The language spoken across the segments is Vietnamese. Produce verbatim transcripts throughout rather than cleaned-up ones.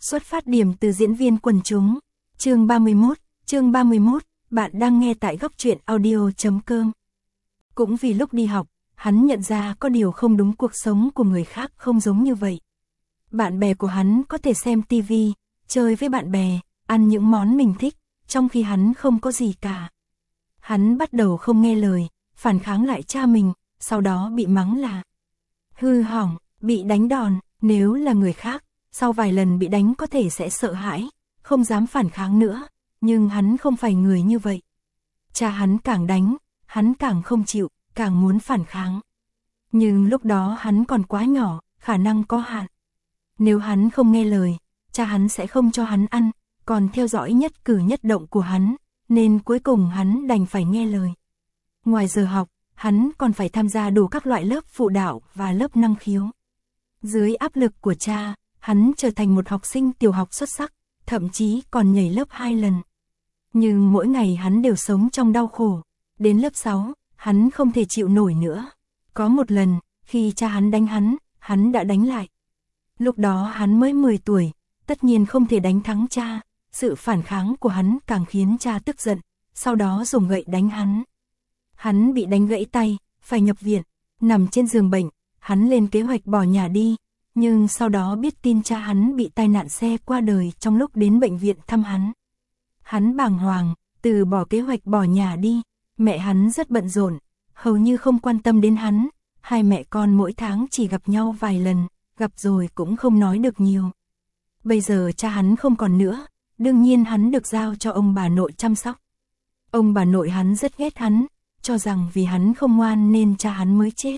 Xuất phát điểm từ diễn viên quần chúng. Chương ba mươi mốt, chương ba mươi mốt, bạn đang nghe tại góc truyện audio chấm com. Cũng vì lúc đi học, hắn nhận ra có điều không đúng, cuộc sống của người khác không giống như vậy. Bạn bè của hắn có thể xem tivi, chơi với bạn bè, ăn những món mình thích, trong khi hắn không có gì cả. Hắn bắt đầu không nghe lời, phản kháng lại cha mình, sau đó bị mắng là hư hỏng, bị đánh đòn. Nếu là người khác, sau vài lần bị đánh có thể sẽ sợ hãi, không dám phản kháng nữa, nhưng hắn không phải người như vậy. Cha hắn càng đánh, hắn càng không chịu, càng muốn phản kháng. Nhưng lúc đó hắn còn quá nhỏ, khả năng có hạn. Nếu hắn không nghe lời, cha hắn sẽ không cho hắn ăn, còn theo dõi nhất cử nhất động của hắn, nên cuối cùng hắn đành phải nghe lời. Ngoài giờ học, hắn còn phải tham gia đủ các loại lớp phụ đạo và lớp năng khiếu. Dưới áp lực của cha, hắn trở thành một học sinh tiểu học xuất sắc, thậm chí còn nhảy lớp hai lần. Nhưng mỗi ngày hắn đều sống trong đau khổ. Đến lớp sáu, hắn không thể chịu nổi nữa. Có một lần, khi cha hắn đánh hắn, hắn đã đánh lại. Lúc đó hắn mới mười tuổi, tất nhiên không thể đánh thắng cha. Sự phản kháng của hắn càng khiến cha tức giận, sau đó dùng gậy đánh hắn. Hắn bị đánh gãy tay, phải nhập viện, nằm trên giường bệnh. Hắn lên kế hoạch bỏ nhà đi, nhưng sau đó biết tin cha hắn bị tai nạn xe qua đời trong lúc đến bệnh viện thăm hắn. Hắn bàng hoàng, từ bỏ kế hoạch bỏ nhà đi. Mẹ hắn rất bận rộn, hầu như không quan tâm đến hắn. Hai mẹ con mỗi tháng chỉ gặp nhau vài lần, gặp rồi cũng không nói được nhiều. Bây giờ cha hắn không còn nữa, đương nhiên hắn được giao cho ông bà nội chăm sóc. Ông bà nội hắn rất ghét hắn, cho rằng vì hắn không ngoan nên cha hắn mới chết.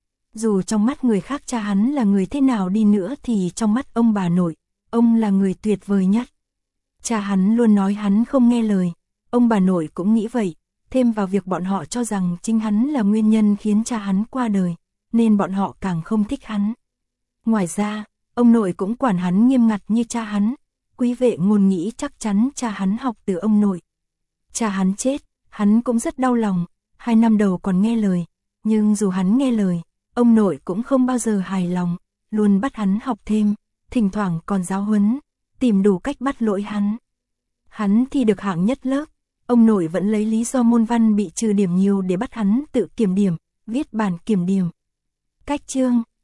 Dù trong mắt người khác cha hắn là người thế nào đi nữa thì trong mắt ông bà nội, ông là người tuyệt vời nhất. Cha hắn luôn nói hắn không nghe lời, ông bà nội cũng nghĩ vậy, thêm vào việc bọn họ cho rằng chính hắn là nguyên nhân khiến cha hắn qua đời, nên bọn họ càng không thích hắn. Ngoài ra, ông nội cũng quản hắn nghiêm ngặt như cha hắn, quý vệ ngôn nghĩ chắc chắn cha hắn học từ ông nội. Cha hắn chết, hắn cũng rất đau lòng, hai năm đầu còn nghe lời, nhưng dù hắn nghe lời, ông nội cũng không bao giờ hài lòng, luôn bắt hắn học thêm, thỉnh thoảng còn giáo huấn, tìm đủ cách bắt lỗi hắn. Hắn thi được hạng nhất lớp, ông nội vẫn lấy lý do môn văn bị trừ điểm nhiều để bắt hắn tự kiểm điểm, viết bản kiểm điểm. Cách chương,